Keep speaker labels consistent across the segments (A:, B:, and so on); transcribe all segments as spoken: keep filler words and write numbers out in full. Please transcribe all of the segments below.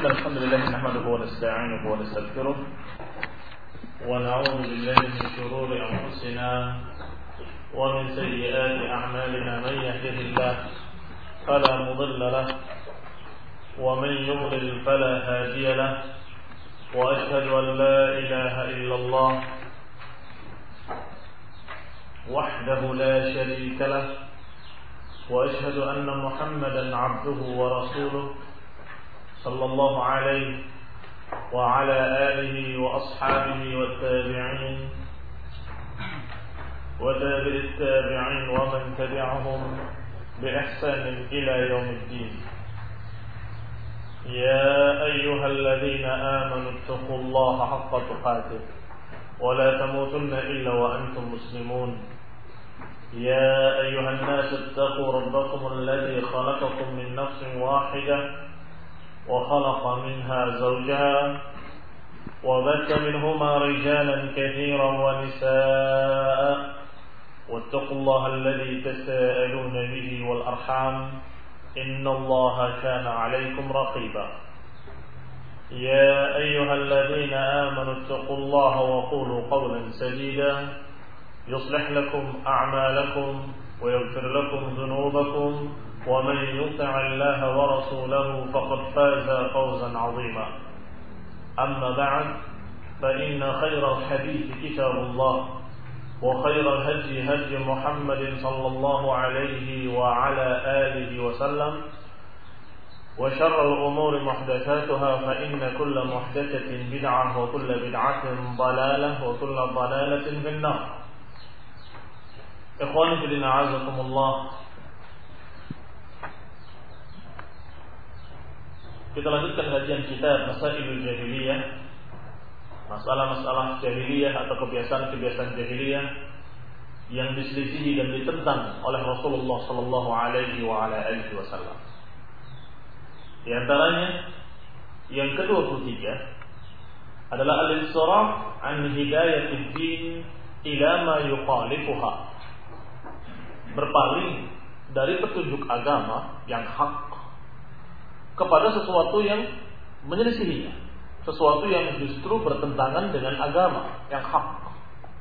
A: إن الحمد لله نحمده ونستعينه ونستغفره ونعوذ بالله من شرور أنفسنا ومن سيئات أعمالنا. من يهده الله فلا مضل له ومن يضلل فلا هادي له، وأشهد أن لا إله إلا الله وحده لا شريك له، وأشهد أن محمدا عبده ورسوله صلى الله عليه وعلى آله وأصحابه والتابعين وتابع التابعين ومن تبعهم بإحسان إلى يوم الدين. يا أيها الذين آمنوا اتقوا الله حق تقاته ولا تموتن إلا وأنتم مسلمون. يا أيها الناس اتقوا ربكم الذي خلقكم من نفس واحدة وخلق منها زوجها وبث منهما رجالا كثيرا ونساء، واتقوا الله الذي تساءلون به والأرحام إن الله كان عليكم رقيبا. يا أيها الذين آمنوا اتقوا الله وقولوا قولا سديدا يصلح لكم أعمالكم ويغفر لكم ذنوبكم، ومن يطع الله ورسوله فقد فاز فوزا عظيما. أما بعد، فإن خير الحديث كتاب الله، وخير الهدي هدي محمد صلى الله عليه وعلى آله وسلم، وشر الأمور محدثاتها، فإن كل محدثة بدعة وكل بدعة ضلالة وكل ضلالة في النار. Ikhwani fillah, a'azakumullah. Kita lanjutkan kajian kitab Masailul Jahiliyah, masalah-masalah jahiliyah atau kebiasaan-kebiasaan jahiliyah yang diselisihi dan ditentang oleh Rasulullah sallallahu alaihi wa ala alihi wasallam. Di antaranya yang kedua puluh tiga adalah al-insiraf an hidayatid din ila ma yukhalifuha, berpaling dari petunjuk agama yang hak kepada sesuatu yang menyelisihinya, sesuatu yang justru bertentangan dengan agama yang hak.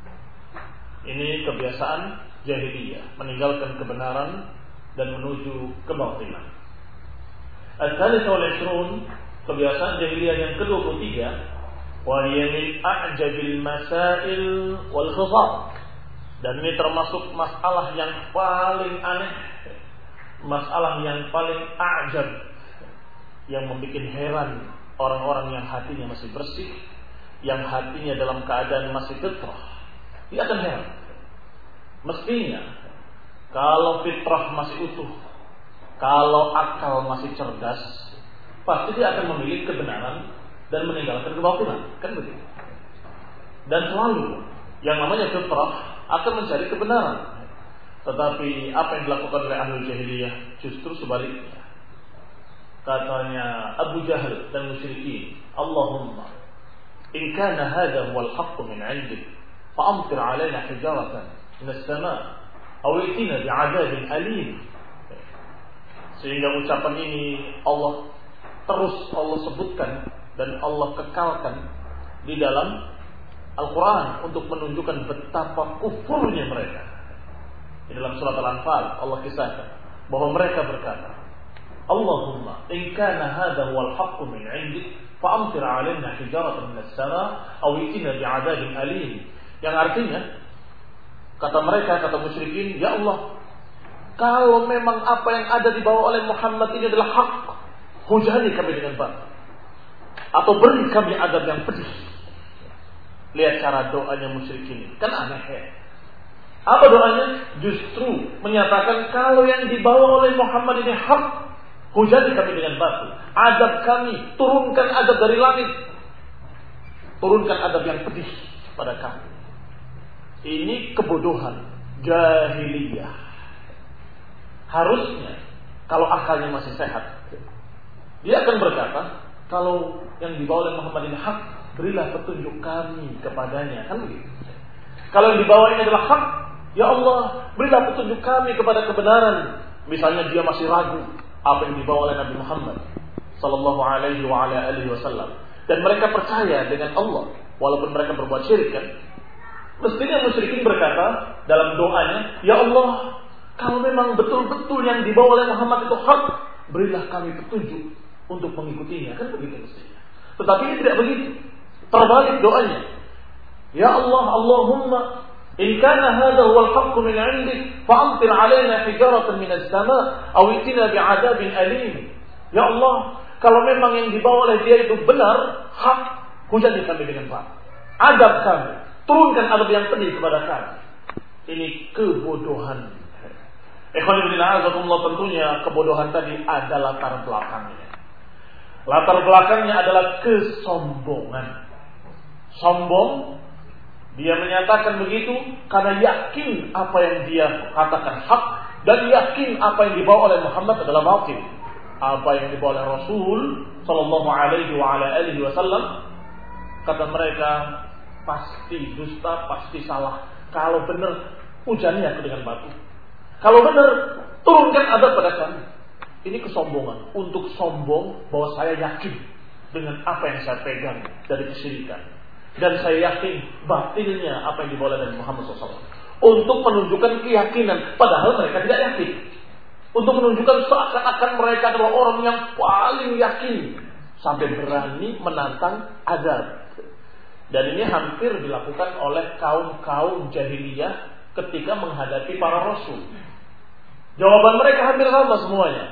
A: Ini kebiasaan jahiliyah, meninggalkan kebenaran dan menuju kebatilan. Al-thalith wal ishrun, kebiasaan jahiliyah yang kedua puluh tiga, wa hiya min a'jabil masail wal khifar. Dan ini termasuk masalah yang paling aneh, masalah yang paling a'jab, yang membuat heran orang-orang yang hatinya masih bersih, yang hatinya dalam keadaan masih fitrah. Dia akan heran. Mestinya kalau fitrah masih utuh, kalau akal masih cerdas, pasti dia akan memilih kebenaran dan meninggalkan kebatilan, kan begitu. Dan selalu yang namanya fitrah akan mencari kebenaran. Tetapi apa yang dilakukan oleh ahlul jahiliyah justru sebaliknya. Katanya Abu Jahal dan musyrikin, Allahumma in kana hadha huwal haqq min 'indik fa amtir 'alaina hijaratan min as-sama' aw itina bi'adzabin alim. Sehingga ucapan ini Allah terus Allah sebutkan dan Allah kekalkan di dalam Al-Quran untuk menunjukkan betapa kufurnya mereka. Di dalam surat Al-Anfal Allah kisahkan bahwa mereka berkata, Allahumma in kana hadha huwal haqqu min 'indik fa amtir 'alaina hijaratan min as-sama' aw itina bi'adzabin alim. Yang artinya, kata mereka, kata musyrikin, ya Allah, kalau memang apa yang ada dibawa oleh Muhammad ini adalah hak, hujani kami dengan batil, atau beri kami azab yang pedih. Lihat cara doanya musyrikin, kan aneh ya. Apa doanya? Justru menyatakan kalau yang dibawa oleh Muhammad ini hak, hujani kami dengan batu, azab kami, turunkan azab dari langit, turunkan azab yang pedih pada kami. Ini kebodohan jahiliyah. Harusnya kalau akalnya masih sehat, dia akan berkata, kalau yang dibawa oleh Muhammad ini hak, berilah petunjuk kami kepadanya, kan begitu. Kalau yang dibawa ini adalah hak, ya Allah, berilah petunjuk kami kepada kebenaran. Misalnya dia masih ragu apa yang dibawa oleh Nabi Muhammad sallallahu alaihi wa ala alihi wasallam. Dan mereka percaya dengan Allah walaupun mereka berbuat syirik kan. Mestinya musyrikin berkata dalam doanya, "Ya Allah, kalau memang betul-betul yang dibawa oleh Muhammad itu hak, berilah kami petunjuk untuk mengikutinya." Kan begitu mestinya. Tetapi ini tidak begitu. Terbalik doanya. "Ya Allah, Allahumma in kana hadha huwa al-haqq min 'indik, fa'amtir 'alaina hijaratan min as-sama' aw itina bi'adabin alim." Ya Allah, kalau memang yang dibawa oleh dia itu benar, hak, hujani kami dengan hak. Adab kami, turunkan adab yang pedih kepada kami. Ini kebodohan. Ikhwan fillah, tentunya kebodohan tadi ada latar belakangnya. Latar belakangnya adalah kesombongan. Sombong, dia menyatakan begitu karena yakin apa yang dia katakan hak dan yakin apa yang dibawa oleh Muhammad adalah batil. Apa yang dibawa oleh Rasul sallallahu alaihi wa ala alihi wasallam, kata mereka, pasti dusta, pasti salah. Kalau benar, hujani aku dengan batu. Kalau benar, turunkan adab pada kami. Ini kesombongan. Untuk sombong bahwa saya yakin dengan apa yang saya pegang dari kesyirikan. Dan saya yakin batilnya apa yang dibawa dari Muhammad shallallahu alaihi wasallam. Untuk menunjukkan keyakinan. Padahal mereka tidak yakin. Untuk menunjukkan seakan-akan mereka adalah orang yang paling yakin. Sampai berani menantang azab. Dan ini hampir dilakukan oleh kaum-kaum jahiliyah ketika menghadapi para rasul. Jawaban mereka hampir sama semuanya.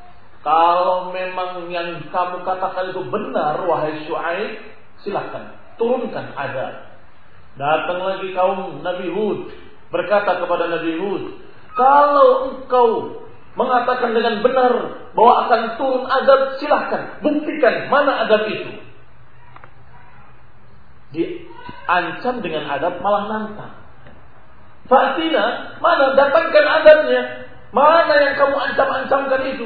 A: Kalau memang yang kamu katakan itu benar, wahai Syuaib, silakan turunkan azab. Datang lagi kaum Nabi Hud, berkata kepada Nabi Hud, kalau engkau mengatakan dengan benar bahwa akan turun azab, silakan buktikan mana azab itu. Diancam dengan adab, malah nantang. Fatina, mana datangkan adabnya? Mana yang kamu ancam-ancamkan itu?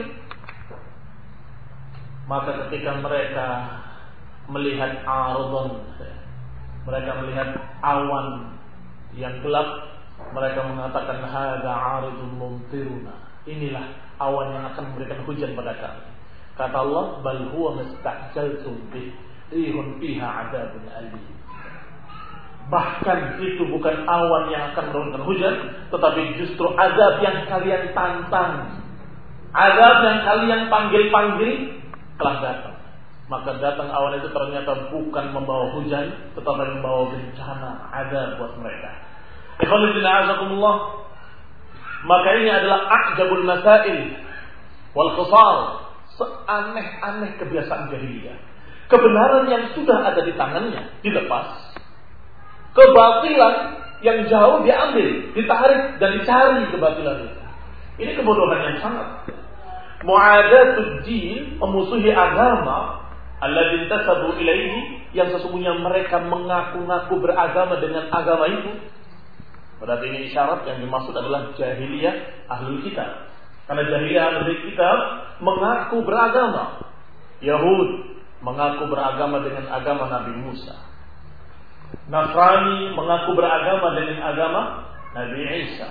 A: Maka ketika mereka melihat aradon, mereka melihat awan yang gelap, mereka mengatakan hadza aridun mumtiruna. Inilah awan yang akan memberikan hujan pada kami. Kata Allah, bal huwa mastajaltum bih rihun fiha adzabun alim. Bahkan itu bukan awan yang akan menurunkan hujan, tetapi justru azab yang kalian tantang. Azab yang kalian panggil-panggil telah datang. Maka datang awan itu ternyata bukan membawa hujan, tetapi membawa bencana, azab buat mereka. Ikhwanuddin a'azakumullah. Maka ini adalah a'jabul masail wal khisar, seaneh-aneh kebiasaan jahiliyah. Kebenaran yang sudah ada di tangannya dilepas, kebatilan yang jauh diambil, ditarik dan dicari kebatilan itu. Ini kebodohan yang sangat. Mu'adatud din, memusuhi agama, alladzi tasabu ilaihi, yang sesungguhnya mereka mengaku-ngaku beragama dengan agama itu. Berarti ini isyarat yang dimaksud adalah jahiliyah ahlul kitab. Karena jahiliyah ahlul kitab mengaku beragama. Yahud mengaku beragama dengan agama Nabi Musa. Nasrani mengaku beragama dengan agama Nabi Isa.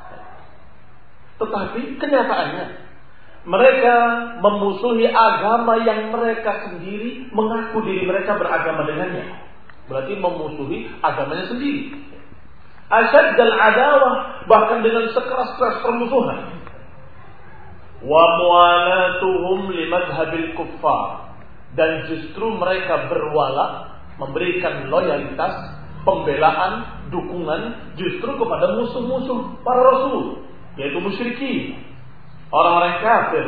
A: Tetapi kenyataannya mereka memusuhi agama yang mereka sendiri mengaku diri mereka beragama dengannya. Berarti memusuhi agamanya sendiri. Asyaddal adawah, bahkan dengan sekeras-keras permusuhan. Wa mu'alatuhum limadhabil kuffar, dan justru mereka berwala, memberikan loyalitas, pembelaan, dukungan justru kepada musuh-musuh para rasul, yaitu musyrikin, orang-orang kafir.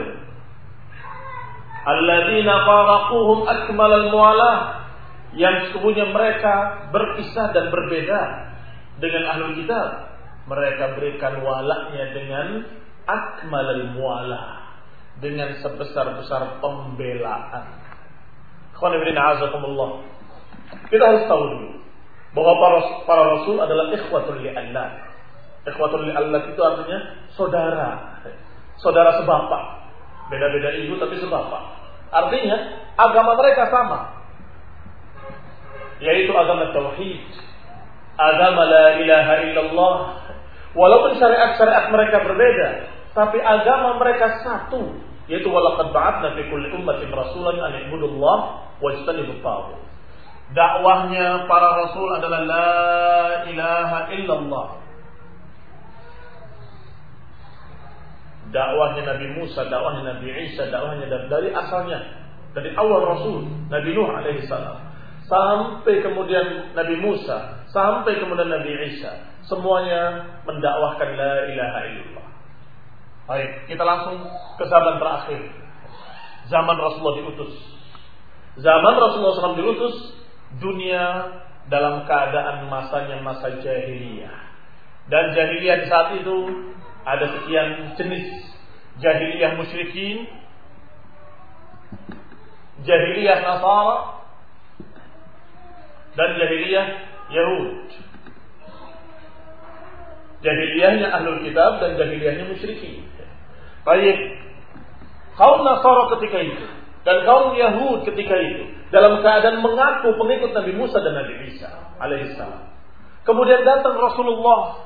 A: Alladzina faraquhum akmalal mu'alah, yang sesungguhnya mereka berpisah dan berbeda dengan ahlul kitab. Mereka berikan walaknya dengan akmalal mu'alah, dengan sebesar-besar pembelaan. Kita harus tahu dulu bahwa para, para rasul adalah ikhwatul li'allah. Ikhwatul li'allah itu artinya saudara, saudara sebapak, beda-beda ibu tapi sebapak. Artinya agama mereka sama, yaitu agama tauhid, agama la ilaha illallah. Walaupun syariat-syariat mereka berbeda, tapi agama mereka satu, yaitu walaqad ba'atsna fi kulli ummatin rasulan an i'budullaha wajtanibut taghut. Dakwahnya para rasul adalah la ilaha illallah. Dakwahnya Nabi Musa, dakwahnya Nabi Isa, dakwahnya dari, dari asalnya, dari awal Rasul Nabi Nuh alaihi salam sampai kemudian Nabi Musa, sampai kemudian Nabi Isa, semuanya mendakwahkan la ilaha illallah. Baik, kita langsung ke zaman terakhir. Zaman Rasulullah diutus. Zaman Rasulullah shallallahu alaihi wasallam diutus, dunia dalam keadaan masanya masa jahiliyah. Dan jahiliyah di saat itu ada sekian jenis. Jahiliyah musyrikin, jahiliyah Nasara, dan jahiliyah Yahud. Jahiliyahnya Ahlul Kitab dan jahiliyahnya musyrikin. Baik, kaum Nasara ketika itu dan kaum Yahud ketika itu dalam keadaan mengaku pengikut Nabi Musa dan Nabi Isa alaihissalam. Kemudian datang Rasulullah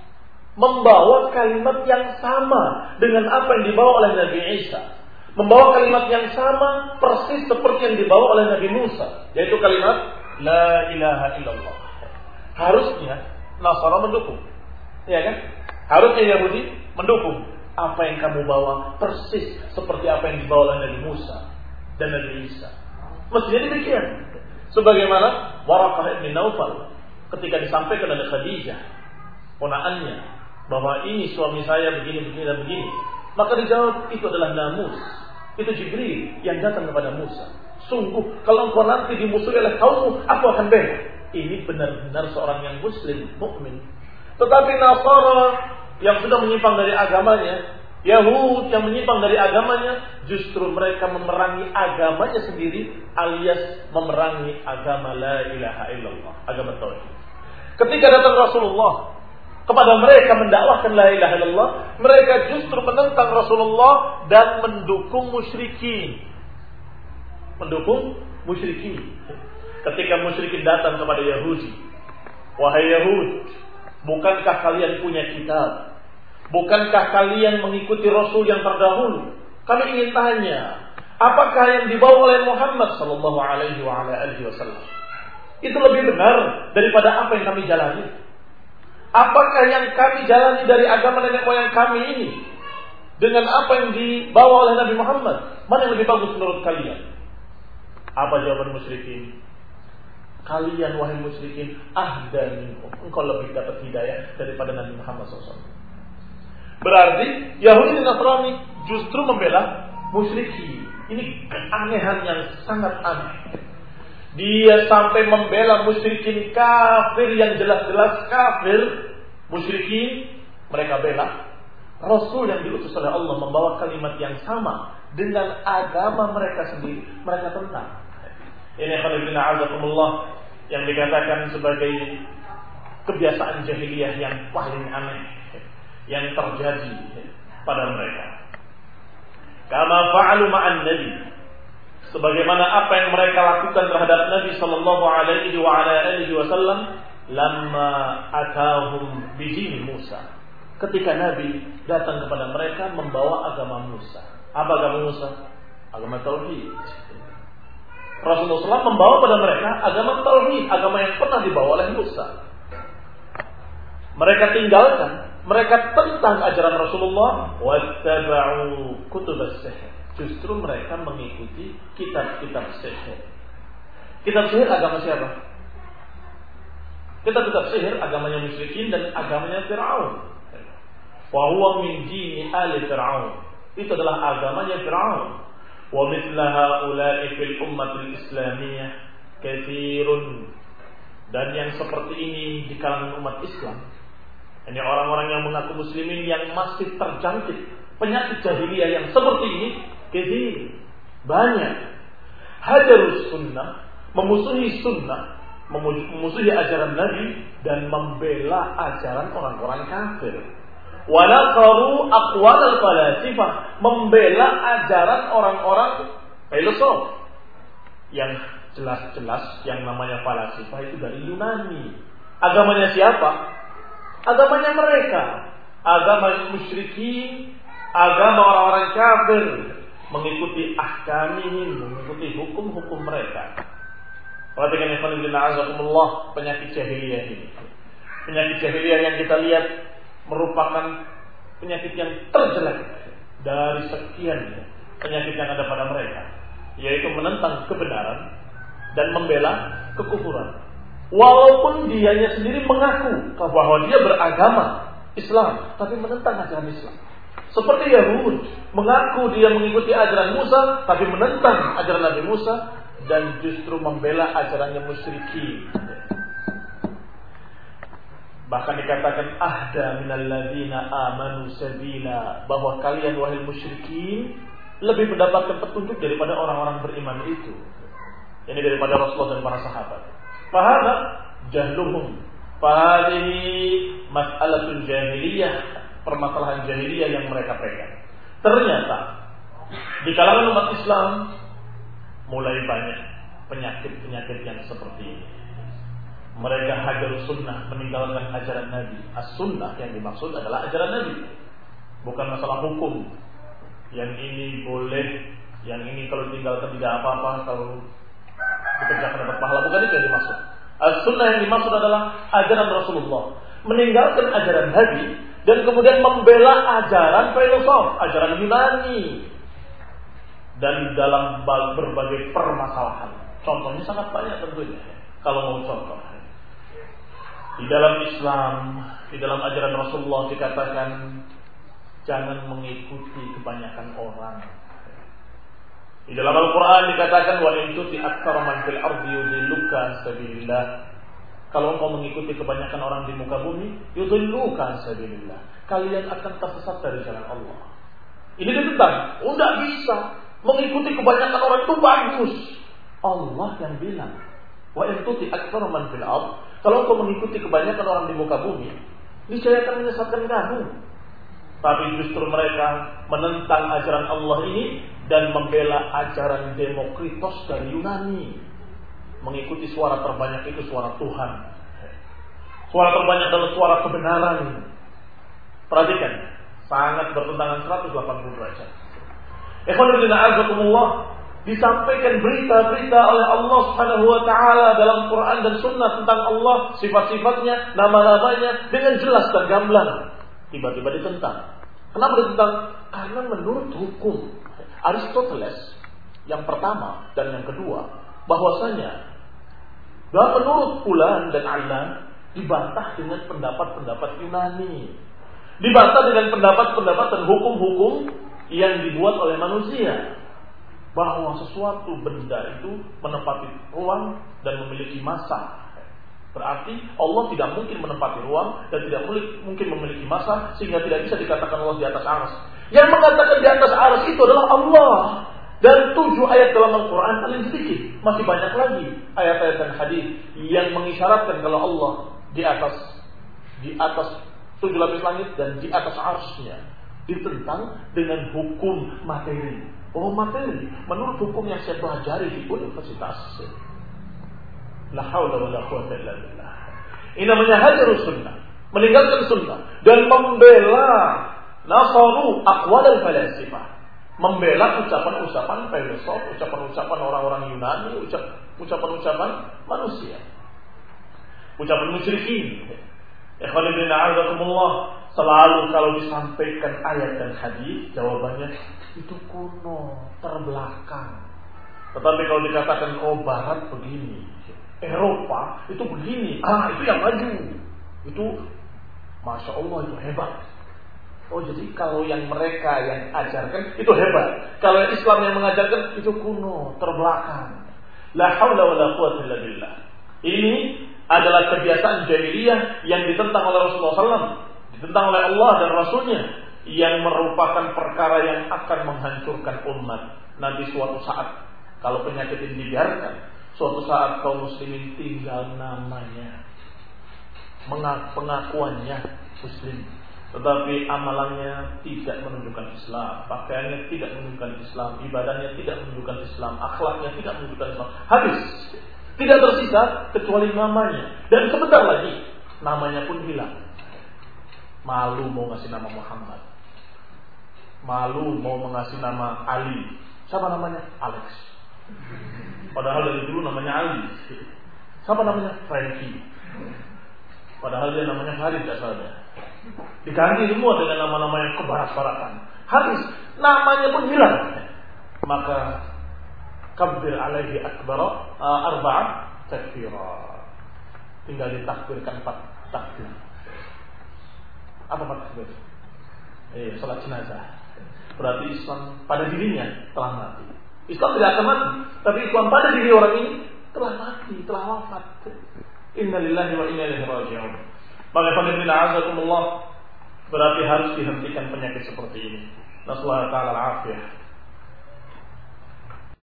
A: membawa kalimat yang sama dengan apa yang dibawa oleh Nabi Isa, membawa kalimat yang sama persis seperti yang dibawa oleh Nabi Musa, yaitu kalimat la ilaha illallah. Harusnya Nasara mendukung, ya kan? Harusnya Yahudi mendukung apa yang kamu bawa persis seperti apa yang dibawa oleh Nabi Musa dan Nabi Isa. Mestinya demikian. Sebagaimana Waraqah bin Naufal ketika disampaikan oleh Khadijah, ponakannya, bahwa ini suami saya begini, begini, dan begini, maka dijawab itu adalah namus, itu Jibril yang datang kepada Musa. Sungguh kalau engkau nanti dimusuhi oleh kaummu, aku akan bela. Ini benar-benar seorang yang muslim, mukmin. Tetapi Nasara yang sudah menyimpang dari agamanya, Yahud yang menyimpang dari agamanya, justru mereka memerangi agamanya sendiri, alias memerangi agama la ilaha illallah, agama tauhid. Ketika datang Rasulullah kepada mereka mendakwahkan la ilaha illallah, mereka justru menentang Rasulullah dan mendukung musyrikin. Mendukung musyrikin. Ketika musyrikin datang kepada Yahudi, wahai Yahud, bukankah kalian punya kitab? Bukankah kalian mengikuti Rasul yang terdahulu? Kami ingin tanya, apakah yang dibawa oleh Muhammad sallallahu alaihi wasallam itu lebih benar daripada apa yang kami jalani? Apakah yang kami jalani dari agama nenek moyang kami ini dengan apa yang dibawa oleh Nabi Muhammad, mana yang lebih bagus menurut kalian? Apa jawaban musyrikin? Kalian wahai musyrikin, ahda minkum, engkau lebih dapat hidayah daripada Nabi Muhammad shallallahu alaihi wasallam. Berarti Yahudi dan Nasrani justru membela musyrikin. Ini keanehan yang sangat aneh. Dia sampai membela musyrikin kafir yang jelas-jelas kafir, musyrikin mereka bela. Rasul yang diutus oleh Allah membawa kalimat yang sama dengan agama mereka sendiri, mereka tentang. Ini khairuddin a'azakumullah yang dikatakan sebagai kebiasaan jahiliyah yang paling aneh yang terjadi pada mereka. Kama fa'alu ma'an nabi, sebagaimana apa yang mereka lakukan terhadap Nabi sallallahu alaihi wa ala alihi wasallam lamma atahum bidini Musa. Ketika Nabi datang kepada mereka membawa agama Musa. Apa agama Musa? Agama tauhid. Rasulullah shallallahu alaihi wasallam membawa pada mereka agama tauhid, agama yang pernah dibawa oleh Musa. Mereka tinggalkan, mereka tentang ajaran Rasulullah, wattaba'u kutubas sihir. Justru mereka mengikuti kitab-kitab sihir. Kitab sihir agama siapa? Kitab-kitab sihir agamanya musyrikin dan agamanya Fir'aun. Wa huwa min dini ali Fir'aun. Itu adalah agamanya Fir'aun. Wa mithla haula'i fil ummatil islamiyah katsirun. Dan yang seperti ini di kalangan umat Islam, ini orang-orang yang mengaku muslimin yang masih terjangkit penyakit jahiliyah yang seperti ini, katsir, banyak. Hajarus sunnah, memusuhi sunnah, memusuhi ajaran Nabi dan membela ajaran orang-orang kafir. Walaqaru aqwal al-falasifah, membela ajaran orang-orang filosof yang jelas-jelas yang namanya falasifah itu dari Yunani. Agamanya siapa? Agamanya mereka, agama musyrikin, agama orang-orang kafir mengikuti ahkamihim, mengikuti hukum-hukum mereka. Perhatikan ikhwan fillah azakumullah, penyakit jahiliyah ini. Penyakit jahiliyah yang kita lihat merupakan penyakit yang terjelek dari sekian penyakit yang ada pada mereka, yaitu menentang kebenaran dan membela kekufuran. Walaupun dianya sendiri mengaku bahwa dia beragama Islam, tapi menentang ajaran Islam. Seperti Yahud mengaku dia mengikuti ajaran Musa, tapi menentang ajaran Nabi Musa dan justru membela ajarannya musyrikin. Bahkan dikatakan ahda minal ladzina amanu sabila, bahwa kalian wahai musyrikin lebih mendapatkan petunjuk daripada orang-orang beriman itu. Ini daripada Rasulullah dan para sahabat. Fahada jahluhum, fahadihi mas'alatul jahiliyah, permasalahan jahiliyah yang mereka pegang. Ternyata di kalangan umat Islam mulai banyak penyakit-penyakit yang seperti ini. Mereka hajar sunnah, meninggalkan ajaran Nabi. As-sunnah yang dimaksud adalah ajaran Nabi, bukan masalah hukum. Yang ini boleh, yang ini kalau tinggalkan tidak apa-apa, kalau dikerjakan dapat pahala. Bukan itu yang dimaksud. As-sunnah yang dimaksud adalah ajaran Rasulullah, meninggalkan ajaran Nabi dan kemudian membela ajaran filosof, ajaran Yunani, dan dalam berbagai permasalahan. Contohnya sangat banyak tentunya. Kalau mau contoh, di dalam Islam, di dalam ajaran Rasulullah dikatakan jangan mengikuti kebanyakan orang. Di dalam Al-Quran dikatakan wa in tuti aktsara man fil ardi yudilluka an sabilillah. Kalau engkau mengikuti kebanyakan orang di muka bumi, yudilluka an sabilillah, kalian akan tersesat dari jalan Allah. Ini ditentang. Enggak bisa mengikuti kebanyakan orang itu bagus. Allah yang bilang wa in tuti aktsara man fil ard, kalau engkau mengikuti kebanyakan orang di muka bumi, niscaya akan menyesatkan kamu. Tapi justru mereka menentang ajaran Allah ini dan membela ajaran Demokritos dari Yunani. Mengikuti suara terbanyak itu suara Tuhan. Suara terbanyak adalah suara kebenaran. Perhatikan, sangat bertentangan seratus delapan puluh derajat. Ikhwan fillah azakumullah, disampaikan berita-berita oleh Allah Subhanahu wa taala dalam Quran dan Sunnah tentang Allah, sifat-sifatnya, nama-namanya dengan jelas dan gamblang. Tiba-tiba ditentang. Kenapa ditentang? Karena menurut hukum Aristoteles yang pertama dan yang kedua, bahwasanya dan menurut Fulan dan Alan dibantah dengan pendapat-pendapat Yunani, dibantah dengan pendapat-pendapat dan hukum-hukum yang dibuat oleh manusia, bahwa sesuatu benda itu menempati ruang dan memiliki massa. Berarti Allah tidak mungkin menempati ruang dan tidak mungkin memiliki massa, sehingga tidak bisa dikatakan Allah di atas arsy. Yang mengatakan di atas arsy itu adalah Allah. Dan tujuh ayat dalam Al-Quran paling sedikit. Masih banyak lagi ayat-ayat dan hadis yang mengisyaratkan kalau Allah di atas di atas tujuh lapis langit dan di atas arsy-Nya. Ditentang dengan hukum materi. Oh, materi menurut hukum yang saya pelajari di universitas. La haula wala quwwata illa billah. Ini namanya hajarus sunnah, meninggalkan sunnah dan membela nasaru aqwal al-falasifah, membela ucapan-ucapan filosof, ucapan-ucapan orang-orang Yunani, ucapan-ucapan manusia, ucapan musyrikin. Ikhwan fillah a'azakumullah, selalu kalau disampaikan ayat dan hadis, jawabannya itu kuno, terbelakang. Tetapi kalau dikatakan oh barat begini, Eropa itu begini, ah itu yang maju, itu masya Allah itu hebat. Oh jadi kalau yang mereka yang ajarkan itu hebat, kalau yang Islam yang mengajarkan itu kuno, terbelakang. La haula wala quwwata illa billah. Ini adalah kebiasaan jahiliyah yang ditentang oleh Rasulullah shallallahu alaihi wasallam, ditentang oleh Allah dan Rasulnya, yang merupakan perkara yang akan menghancurkan umat. Nanti suatu saat kalau penyakit ini dibiarkan, suatu saat kaum muslimin tinggal namanya, pengakuannya muslim, tetapi amalannya tidak menunjukkan Islam, pakaiannya tidak menunjukkan Islam, ibadahnya tidak menunjukkan Islam, akhlaknya tidak menunjukkan Islam. Habis, tidak tersisa kecuali namanya, dan sebentar lagi namanya pun hilang. Malu mau ngasih nama Muhammad, malu mau mengasih nama Ali. Siapa namanya? Alex. Padahal dari dulu namanya Ali. Siapa namanya? Frankie. Padahal dia namanya Haris asalnya. Diganti semua dengan nama-nama yang kebarat-baratan. Haris, namanya pun hilang. Maka kabbir alaihi akbar uh, arba'at takbirah. Tinggal ditakbirkan empat takbir. Apa empat takbir? Eh, salat jenazah. Berarti Islam pada dirinya telah mati. Islam tidak akan mati, tapi Islam pada diri orang ini telah mati, telah wafat. Inna lillahi wa inna ilaihi raji'un. Maka qadillah azakumullah, berarti harus dihentikan penyakit seperti ini. Nasallahu ta'ala al-afiyah.